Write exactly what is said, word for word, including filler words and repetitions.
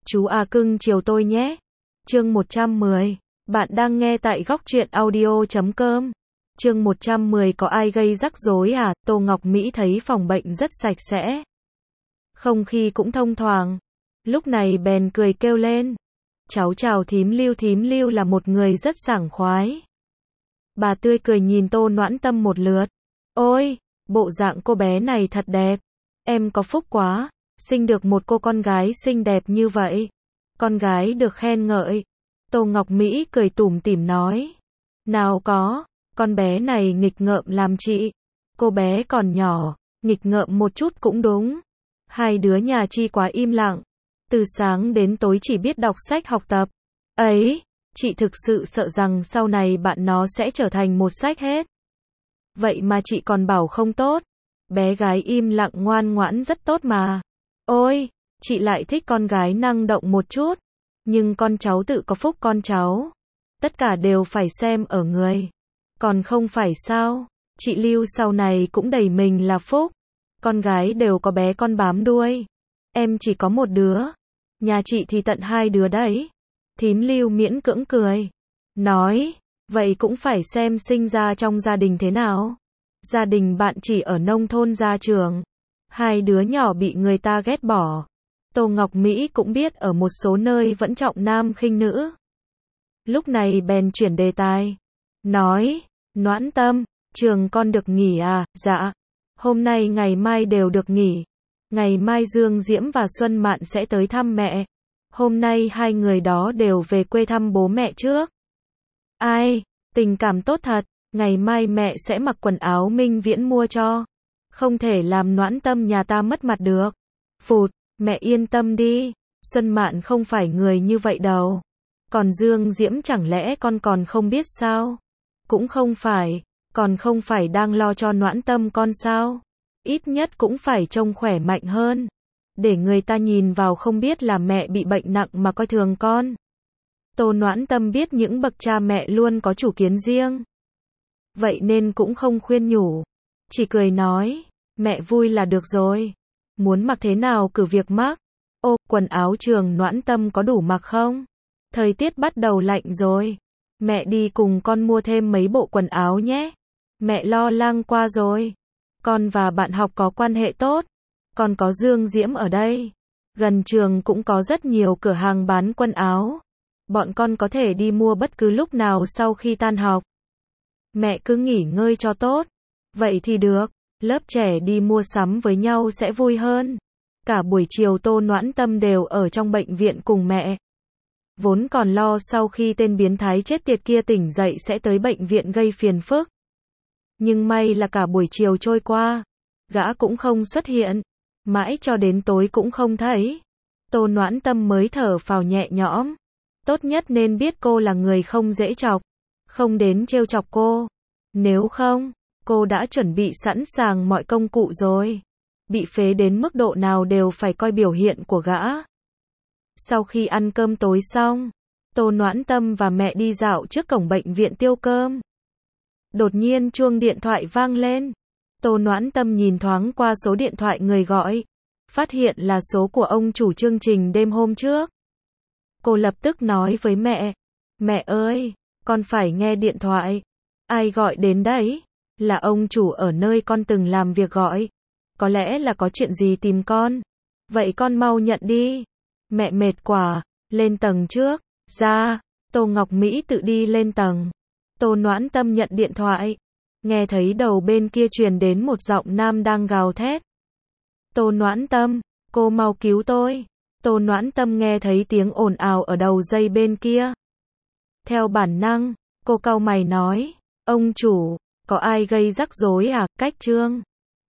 Chú à cưng chiều tôi nhé. Chương một trăm mười. Bạn đang nghe tại góc truyện audio chấm com. Chương một trăm mười có ai gây rắc rối à? Tô Ngọc Mỹ thấy phòng bệnh rất sạch sẽ. Không khí cũng thông thoáng. Lúc này bèn cười kêu lên. Cháu chào thím Lưu, thím Lưu là một người rất sảng khoái. Bà tươi cười nhìn Tô Noãn Tâm một lượt. Ôi, bộ dạng cô bé này thật đẹp. Em có phúc quá, sinh được một cô con gái xinh đẹp như vậy. Con gái được khen ngợi. Tô Ngọc Mỹ cười tủm tỉm nói. Nào có, con bé này nghịch ngợm làm chị. Cô bé còn nhỏ, nghịch ngợm một chút cũng đúng. Hai đứa nhà Chi quá im lặng. Từ sáng đến tối chỉ biết đọc sách học tập. Ấy, chị thực sự sợ rằng sau này bạn nó sẽ trở thành một sách hết. Vậy mà chị còn bảo không tốt. Bé gái im lặng ngoan ngoãn rất tốt mà. Ôi, chị lại thích con gái năng động một chút. Nhưng con cháu tự có phúc con cháu. Tất cả đều phải xem ở người. Còn không phải sao, chị Lưu sau này cũng đầy mình là phúc. Con gái đều có bé con bám đuôi. Em chỉ có một đứa. Nhà chị thì tận hai đứa đấy. Thím Lưu miễn cưỡng cười. Nói, vậy cũng phải xem sinh ra trong gia đình thế nào. Gia đình bạn chỉ ở nông thôn gia trưởng. Hai đứa nhỏ bị người ta ghét bỏ. Tô Ngọc Mỹ cũng biết ở một số nơi vẫn trọng nam khinh nữ. Lúc này bèn chuyển đề tài. Nói, Noãn Tâm, trường con được nghỉ à? Dạ. Hôm nay ngày mai đều được nghỉ. Ngày mai Dương Diễm và Xuân Mạn sẽ tới thăm mẹ. Hôm nay hai người đó đều về quê thăm bố mẹ trước. Ai, tình cảm tốt thật. Ngày mai mẹ sẽ mặc quần áo Minh Viễn mua cho. Không thể làm Noãn Tâm nhà ta mất mặt được. Phụt, mẹ yên tâm đi. Xuân Mạn không phải người như vậy đâu. Còn Dương Diễm chẳng lẽ con còn không biết sao? Cũng không phải. Còn không phải đang lo cho Noãn Tâm con sao? Ít nhất cũng phải trông khỏe mạnh hơn. Để người ta nhìn vào không biết là mẹ bị bệnh nặng mà coi thường con. Tô Noãn Tâm biết những bậc cha mẹ luôn có chủ kiến riêng. Vậy nên cũng không khuyên nhủ. Chỉ cười nói, mẹ vui là được rồi. Muốn mặc thế nào cứ việc mặc. Ô, quần áo trường Noãn Tâm có đủ mặc không? Thời tiết bắt đầu lạnh rồi. Mẹ đi cùng con mua thêm mấy bộ quần áo nhé. Mẹ lo lắng qua rồi. Con và bạn học có quan hệ tốt. Con có Dương Diễm ở đây. Gần trường cũng có rất nhiều cửa hàng bán quần áo. Bọn con có thể đi mua bất cứ lúc nào sau khi tan học. Mẹ cứ nghỉ ngơi cho tốt. Vậy thì được. Lớp trẻ đi mua sắm với nhau sẽ vui hơn. Cả buổi chiều Tô Noãn Tâm đều ở trong bệnh viện cùng mẹ. Vốn còn lo sau khi tên biến thái chết tiệt kia tỉnh dậy sẽ tới bệnh viện gây phiền phức. Nhưng may là cả buổi chiều trôi qua. Gã cũng không xuất hiện. Mãi cho đến tối cũng không thấy. Tô Noãn Tâm mới thở phào nhẹ nhõm. Tốt nhất nên biết cô là người không dễ chọc. Không đến trêu chọc cô. Nếu không, cô đã chuẩn bị sẵn sàng mọi công cụ rồi. Bị phế đến mức độ nào đều phải coi biểu hiện của gã. Sau khi ăn cơm tối xong, Tô Noãn Tâm và mẹ đi dạo trước cổng bệnh viện tiêu cơm. Đột nhiên chuông điện thoại vang lên. Tô Noãn Tâm nhìn thoáng qua số điện thoại người gọi. Phát hiện là số của ông chủ chương trình đêm hôm trước. Cô lập tức nói với mẹ. Mẹ ơi, con phải nghe điện thoại. Ai gọi đến đấy? Là ông chủ ở nơi con từng làm việc gọi. Có lẽ là có chuyện gì tìm con. Vậy con mau nhận đi. Mẹ mệt quá, lên tầng trước. Ra, Tô Ngọc Mỹ tự đi lên tầng. Tô Noãn Tâm nhận điện thoại. Nghe thấy đầu bên kia truyền đến một giọng nam đang gào thét. Tô Noãn Tâm, cô mau cứu tôi. Tô Noãn Tâm nghe thấy tiếng ồn ào ở đầu dây bên kia. Theo bản năng, cô cau mày nói. Ông chủ, có ai gây rắc rối à? Cách trương.